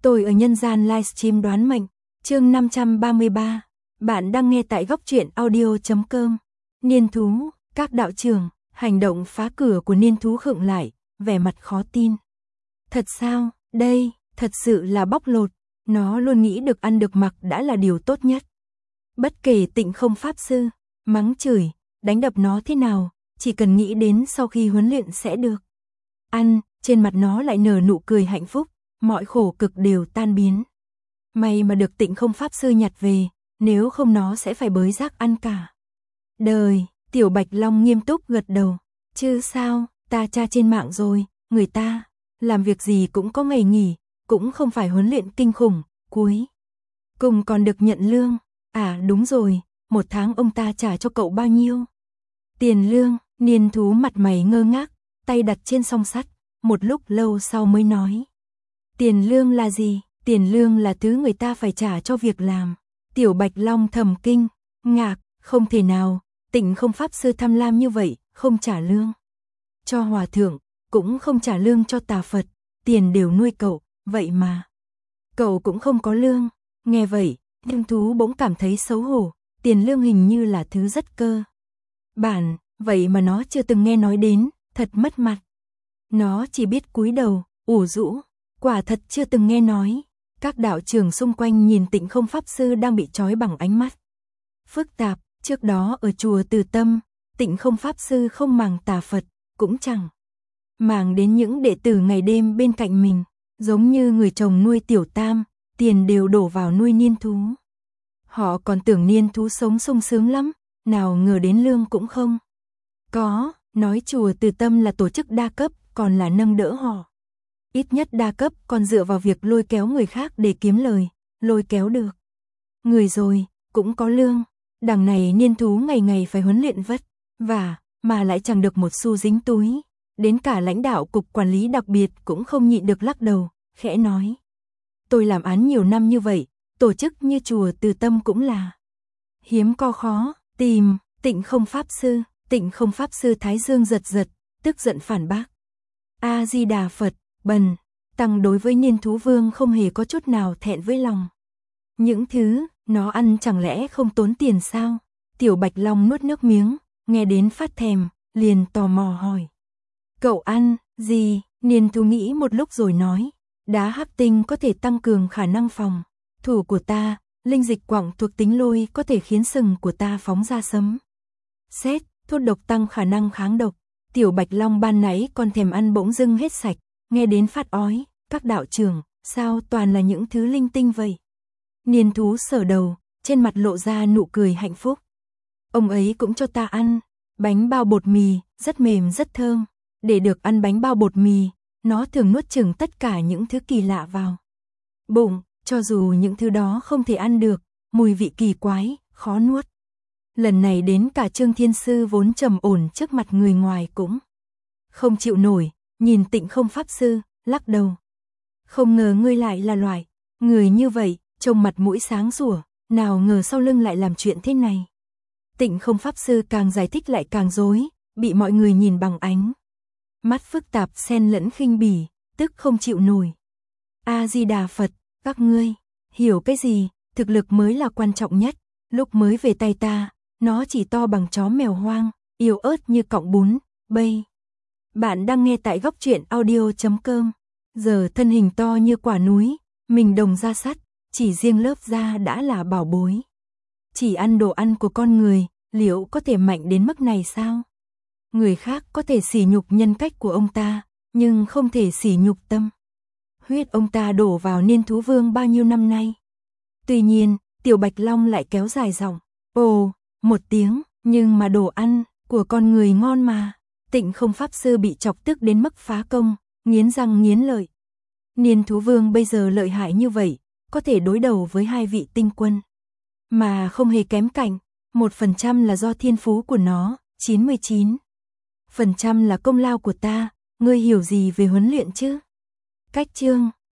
Tôi ở nhân gian livestream đoán mệnh, chương 533. Bạn đang nghe tại góc truyện audio.com. Niên thú, các đạo trưởng, hành động phá cửa của niên thú khựng lại, vẻ mặt khó tin. Thật sao, đây, thật sự là bóc lột, nó luôn nghĩ được ăn được mặc đã là điều tốt nhất. Bất kể Tịnh Không Pháp Sư, mắng chửi, đánh đập nó thế nào, chỉ cần nghĩ đến sau khi huấn luyện sẽ được ăn, trên mặt nó lại nở nụ cười hạnh phúc, mọi khổ cực đều tan biến. May mà được Tịnh Không Pháp Sư nhặt về, nếu không nó sẽ phải bới rác ăn cả đời. Tiểu Bạch Long nghiêm túc gật đầu, chứ sao, ta tra trên mạng rồi, người ta làm việc gì cũng có ngày nghỉ, cũng không phải huấn luyện kinh khủng, cuối cùng còn được nhận lương. À đúng rồi, một tháng ông ta trả cho cậu bao nhiêu? Tiền lương? Niên thú mặt mày ngơ ngác, tay đặt trên song sắt, một lúc lâu sau mới nói. Tiền lương là gì? Tiền lương là thứ người ta phải trả cho việc làm. Tiểu Bạch Long thầm kinh, ngạc, không thể nào, Tịnh Không Pháp Sư tham lam như vậy, không trả lương cho hòa thượng, cũng không trả lương cho tà Phật, tiền đều nuôi cậu, vậy mà cậu cũng không có lương. Nghe vậy, niên thú bỗng cảm thấy xấu hổ, tiền lương hình như là thứ rất cơ bản, vậy mà nó chưa từng nghe nói đến, thật mất mặt. Nó chỉ biết cúi đầu, ủ rũ, quả thật chưa từng nghe nói. Các đạo trưởng xung quanh nhìn Tịnh Không Pháp Sư đang bị trói bằng ánh mắt phức tạp. Trước đó ở chùa Từ Tâm, Tịnh Không Pháp Sư không màng tà Phật, cũng chẳng màng đến những đệ tử ngày đêm bên cạnh mình, giống như người chồng nuôi Tiểu Tam, tiền đều đổ vào nuôi niên thú. Họ còn tưởng niên thú sống sung sướng lắm, nào ngờ đến lương cũng không có. Nói chùa Từ Tâm là tổ chức đa cấp, còn là nâng đỡ họ. Ít nhất đa cấp còn dựa vào việc lôi kéo người khác để kiếm lời, lôi kéo được người rồi, cũng có lương. Đằng này niên thú ngày ngày phải huấn luyện vất vả, mà lại chẳng được một xu dính túi. Đến cả lãnh đạo cục quản lý đặc biệt cũng không nhịn được lắc đầu, khẽ nói. Tôi làm án nhiều năm như vậy, tổ chức như chùa Từ Tâm cũng là hiếm có khó tìm. Tịnh Không Pháp Sư, Tịnh Không Pháp Sư thái dương giật giật, tức giận phản bác. A-di-đà Phật, bần tăng đối với niên thú vương không hề có chút nào thẹn với lòng. Những thứ nó ăn chẳng lẽ không tốn tiền sao? Tiểu Bạch Long nuốt nước miếng, nghe đến phát thèm, liền tò mò hỏi. Cậu ăn gì? Niên thú nghĩ một lúc rồi nói. Đá hắc tinh có thể tăng cường khả năng phòng thủ của ta, linh dịch quặng thuộc tính lôi có thể khiến sừng của ta phóng ra sấm sét, thuốc độc tăng khả năng kháng độc. Tiểu Bạch Long ban nãy còn thèm ăn bỗng dưng hết sạch, nghe đến phát ói. Các đạo trưởng, sao toàn là những thứ linh tinh vậy? Niên thú sờ đầu, trên mặt lộ ra nụ cười hạnh phúc. Ông ấy cũng cho ta ăn bánh bao bột mì, rất mềm rất thơm. Để được ăn bánh bao bột mì, nó thường nuốt chửng tất cả những thứ kỳ lạ vào bụng, cho dù những thứ đó không thể ăn được, mùi vị kỳ quái, khó nuốt. Lần này đến cả Trương Thiên Sư vốn trầm ổn trước mặt người ngoài cũng không chịu nổi, nhìn Tịnh Không Pháp Sư, lắc đầu. Không ngờ ngươi lại là loại người như vậy, trông mặt mũi sáng sủa, nào ngờ sau lưng lại làm chuyện thế này. Tịnh Không Pháp Sư càng giải thích lại càng rối, bị mọi người nhìn bằng ánh mắt phức tạp xen lẫn khinh bỉ, tức không chịu nổi. A-di-đà Phật, các ngươi hiểu cái gì? Thực lực mới là quan trọng nhất. Lúc mới về tay ta, nó chỉ to bằng chó mèo hoang, yếu ớt như cọng bún. Bây bạn đang nghe tại góc truyện audio.com. Giờ thân hình to như quả núi, mình đồng da sắt, chỉ riêng lớp da đã là bảo bối. Chỉ ăn đồ ăn của con người, liệu có thể mạnh đến mức này sao? Người khác có thể sỉ nhục nhân cách của ông ta, nhưng không thể sỉ nhục tâm huyết ông ta đổ vào niên thú vương bao nhiêu năm nay. Tuy nhiên, Tiểu Bạch Long lại kéo dài giọng, ồ, một tiếng, nhưng mà đồ ăn của con người ngon mà. Tịnh Không Pháp Sư bị chọc tức đến mức phá công, nghiến răng nghiến lợi. Niên thú vương bây giờ lợi hại như vậy, có thể đối đầu với hai vị tinh quân, mà không hề kém cạnh. 1% là do thiên phú của nó, 99% là công lao của ta, ngươi hiểu gì về huấn luyện chứ? Cách chương